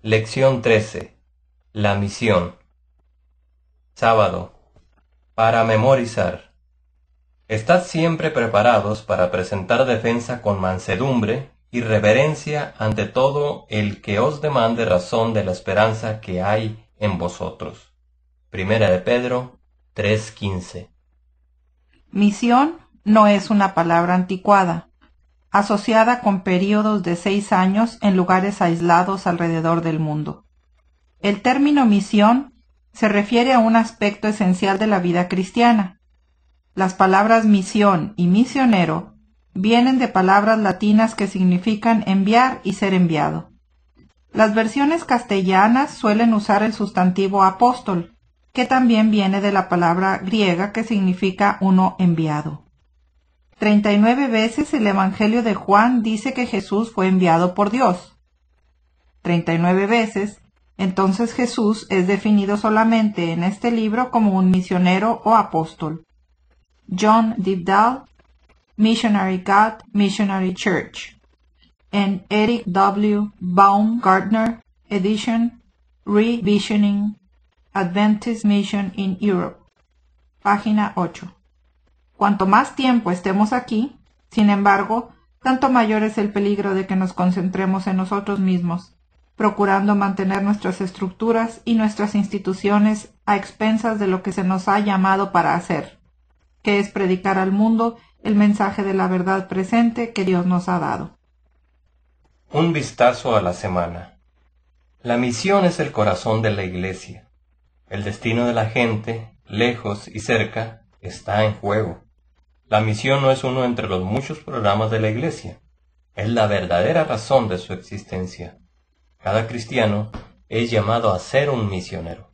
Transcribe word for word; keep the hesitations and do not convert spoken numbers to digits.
Lección trece. La misión. Sábado. Para memorizar. Estad siempre preparados para presentar defensa con mansedumbre y reverencia ante todo el que os demande razón de la esperanza que hay en vosotros. Primera de Pedro tres quince. Misión no es una palabra anticuada, asociada con períodos de seis años en lugares aislados alrededor del mundo. El término misión se refiere a un aspecto esencial de la vida cristiana. Las palabras misión y misionero vienen de palabras latinas que significan enviar y ser enviado. Las versiones castellanas suelen usar el sustantivo apóstol, que también viene de la palabra griega que significa uno enviado. Treinta y nueve veces el Evangelio de Juan dice que Jesús fue enviado por Dios. Treinta y nueve veces, entonces Jesús es definido solamente en este libro como un misionero o apóstol. John Dibdale, Missionary God, Missionary Church. En Eric W. Baumgartner Edition, Revisioning Adventist Mission in Europe. Página ocho. Cuanto más tiempo estemos aquí, sin embargo, tanto mayor es el peligro de que nos concentremos en nosotros mismos, procurando mantener nuestras estructuras y nuestras instituciones a expensas de lo que se nos ha llamado para hacer, que es predicar al mundo el mensaje de la verdad presente que Dios nos ha dado. Un vistazo a la semana. La misión es el corazón de la Iglesia. El destino de la gente, lejos y cerca, está en juego. La misión no es uno entre los muchos programas de la Iglesia. Es la verdadera razón de su existencia. Cada cristiano es llamado a ser un misionero.